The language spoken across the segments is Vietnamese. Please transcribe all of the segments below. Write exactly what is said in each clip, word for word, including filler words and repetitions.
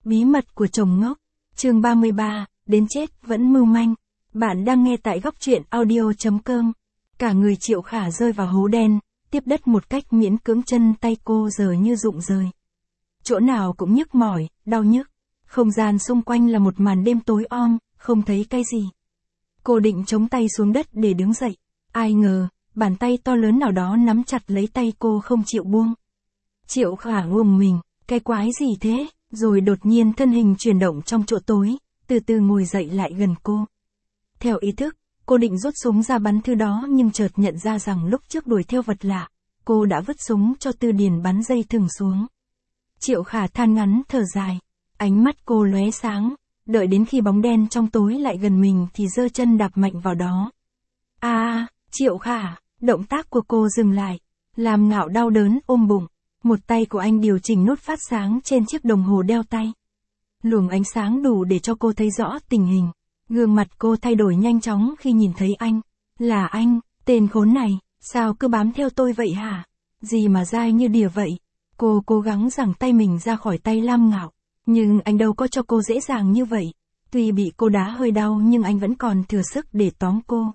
Bí mật của chồng ngốc. Chương ba mươi ba, đến chết vẫn mưu manh. Bạn đang nghe tại góc truyện audio chấm com. Cả người Triệu Khả rơi vào hố đen, tiếp đất một cách miễn cưỡng, chân tay cô giờ như rụng rời. Chỗ nào cũng nhức mỏi, đau nhức. Không gian xung quanh là một màn đêm tối om, không thấy cái gì. Cô định chống tay xuống đất để đứng dậy. Ai ngờ, bàn tay to lớn nào đó nắm chặt lấy tay cô không chịu buông. Triệu Khả ùm mình, cái quái gì thế? Rồi đột nhiên thân hình chuyển động trong chỗ tối, từ từ ngồi dậy lại gần cô. Theo ý thức, cô định rút súng ra bắn thứ đó nhưng chợt nhận ra rằng lúc trước đuổi theo vật lạ, cô đã vứt súng cho Tư Điền bắn dây thừng xuống. Triệu Khả than ngắn thở dài, ánh mắt cô lóe sáng, đợi đến khi bóng đen trong tối lại gần mình thì giơ chân đạp mạnh vào đó. A, à, Triệu Khả, động tác của cô dừng lại, làm Ngạo đau đớn ôm bụng. Một tay của anh điều chỉnh nút phát sáng trên chiếc đồng hồ đeo tay. Luồng ánh sáng đủ để cho cô thấy rõ tình hình. Gương mặt cô thay đổi nhanh chóng khi nhìn thấy anh. Là anh, tên khốn này, sao cứ bám theo tôi vậy hả? Gì mà dai như đỉa vậy? Cô cố gắng giằng tay mình ra khỏi tay Lam Ngạo. Nhưng anh đâu có cho cô dễ dàng như vậy. Tuy bị cô đá hơi đau nhưng anh vẫn còn thừa sức để tóm cô.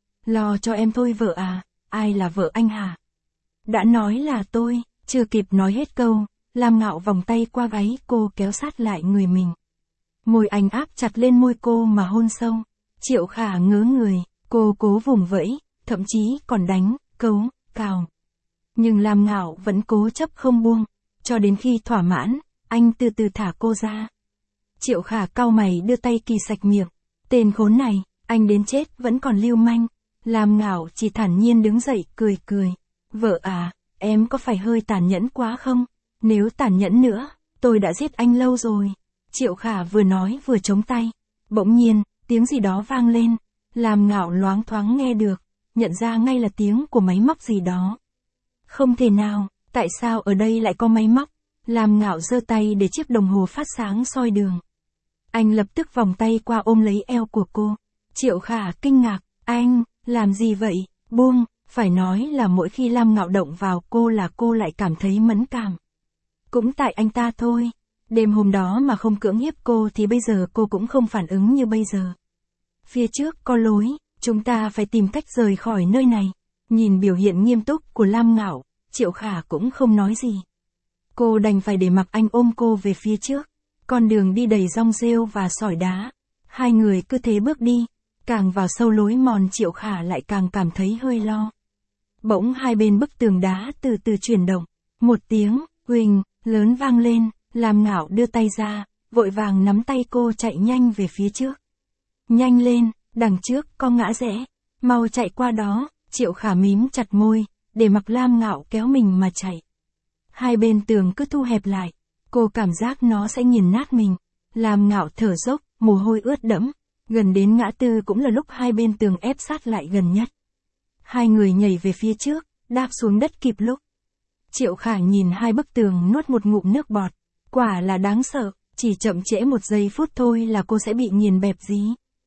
Lo cho em thôi vợ à, ai là vợ anh hả? Đã nói là tôi. Chưa kịp nói hết câu, Lam Ngạo vòng tay qua gáy cô kéo sát lại người mình. Môi anh áp chặt lên môi cô mà hôn sâu. Triệu Khả ngớ người, cô cố vùng vẫy, thậm chí còn đánh, cấu, cào. Nhưng Lam Ngạo vẫn cố chấp không buông, cho đến khi thỏa mãn, anh từ từ thả cô ra. Triệu Khả cau mày đưa tay kỳ sạch miệng. Tên khốn này, anh đến chết vẫn còn lưu manh. Lam Ngạo chỉ thản nhiên đứng dậy cười cười. Vợ à, em có phải hơi tàn nhẫn quá không? Nếu tàn nhẫn nữa, tôi đã giết anh lâu rồi. Triệu Khả vừa nói vừa chống tay. Bỗng nhiên, tiếng gì đó vang lên. Lam Ngạo loáng thoáng nghe được, nhận ra ngay là tiếng của máy móc gì đó. Không thể nào, tại sao ở đây lại có máy móc? Lam Ngạo giơ tay để chiếc đồng hồ phát sáng soi đường. Anh lập tức vòng tay qua ôm lấy eo của cô. Triệu Khả kinh ngạc, anh, làm gì vậy? Buông. Phải nói là mỗi khi Lam Ngạo động vào cô là cô lại cảm thấy mẫn cảm. Cũng tại anh ta thôi. Đêm hôm đó mà không cưỡng hiếp cô thì bây giờ cô cũng không phản ứng như bây giờ. Phía trước có lối, chúng ta phải tìm cách rời khỏi nơi này. Nhìn biểu hiện nghiêm túc của Lam Ngạo, Triệu Khả cũng không nói gì. Cô đành phải để mặc anh ôm cô về phía trước. Con đường đi đầy rong rêu và sỏi đá. Hai người cứ thế bước đi. Càng vào sâu lối mòn Triệu Khả lại càng cảm thấy hơi lo. Bỗng hai bên bức tường đá từ từ chuyển động. Một tiếng, huỳnh, lớn vang lên, Lam Ngạo đưa tay ra, vội vàng nắm tay cô chạy nhanh về phía trước. Nhanh lên, đằng trước có ngã rẽ, mau chạy qua đó, Triệu Khả mím chặt môi, để mặc Lam Ngạo kéo mình mà chạy. Hai bên tường cứ thu hẹp lại, cô cảm giác nó sẽ nghiền nát mình. Lam Ngạo thở dốc, mồ hôi ướt đẫm, gần đến ngã tư cũng là lúc hai bên tường ép sát lại gần nhất. Hai người nhảy về phía trước, đáp xuống đất kịp lúc. Triệu Khả nhìn hai bức tường nuốt một ngụm nước bọt. Quả là đáng sợ, chỉ chậm trễ một giây phút thôi là cô sẽ bị nghiền bẹp dí.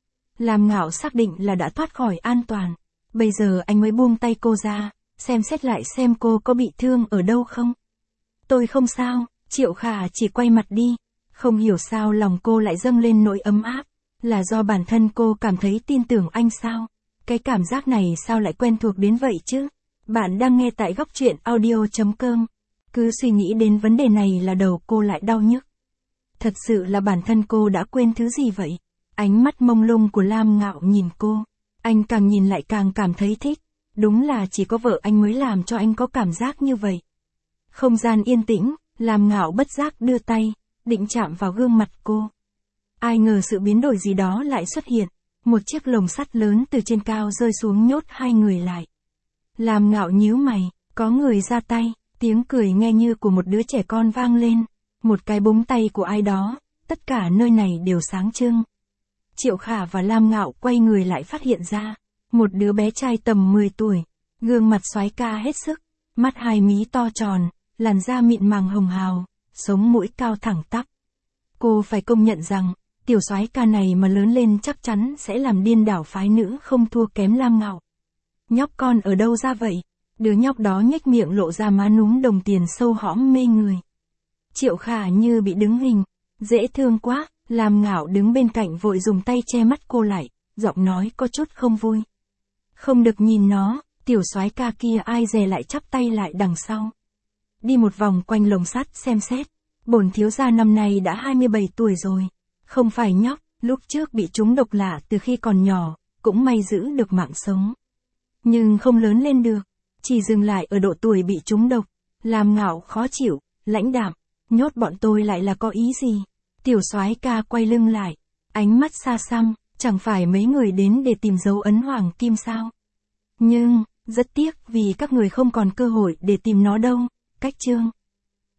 Lam Ngạo xác định là đã thoát khỏi an toàn. Bây giờ anh mới buông tay cô ra, xem xét lại xem cô có bị thương ở đâu không. Tôi không sao, Triệu Khả chỉ quay mặt đi. Không hiểu sao lòng cô lại dâng lên nỗi ấm áp. Là do bản thân cô cảm thấy tin tưởng anh sao? Cái cảm giác này sao lại quen thuộc đến vậy chứ? Bạn đang nghe tại góc truyện audio chấm com. Cứ suy nghĩ đến vấn đề này là đầu cô lại đau nhức. Thật sự là bản thân cô đã quên thứ gì vậy? Ánh mắt mông lung của Lam Ngạo nhìn cô. Anh càng nhìn lại càng cảm thấy thích. Đúng là chỉ có vợ anh mới làm cho anh có cảm giác như vậy. Không gian yên tĩnh, Lam Ngạo bất giác đưa tay, định chạm vào gương mặt cô. Ai ngờ sự biến đổi gì đó lại xuất hiện. Một chiếc lồng sắt lớn từ trên cao rơi xuống nhốt hai người lại. Lam Ngạo nhíu mày, có người ra tay, tiếng cười nghe như của một đứa trẻ con vang lên. Một cái búng tay của ai đó, tất cả nơi này đều sáng trưng. Triệu Khả và Lam Ngạo quay người lại phát hiện ra. Một đứa bé trai tầm mười tuổi, gương mặt soái ca hết sức, mắt hai mí to tròn, làn da mịn màng hồng hào, sống mũi cao thẳng tắp. Cô phải công nhận rằng, tiểu soái ca này mà lớn lên chắc chắn sẽ làm điên đảo phái nữ không thua kém Lam Ngạo. Nhóc con ở đâu ra vậy? Đứa nhóc đó nhếch miệng lộ ra má núm đồng tiền sâu hõm mê người. Triệu Khả như bị đứng hình, Dễ thương quá, Lam Ngạo đứng bên cạnh vội dùng tay che mắt cô lại, giọng nói có chút không vui. Không được nhìn nó, tiểu soái ca kia ai dè lại chắp tay lại đằng sau. Đi một vòng quanh lồng sắt xem xét, bổn thiếu gia năm nay đã hai mươi bảy tuổi rồi. Không phải nhóc, lúc trước bị trúng độc lạ từ khi còn nhỏ, cũng may giữ được mạng sống. Nhưng không lớn lên được, chỉ dừng lại ở độ tuổi bị trúng độc. Lam Ngạo khó chịu, lãnh đạm, nhốt bọn tôi lại là có ý gì? Tiểu soái ca quay lưng lại, ánh mắt xa xăm, chẳng phải mấy người đến để tìm dấu ấn hoàng kim sao? Nhưng, rất tiếc vì các người không còn cơ hội để tìm nó đâu. Cách chương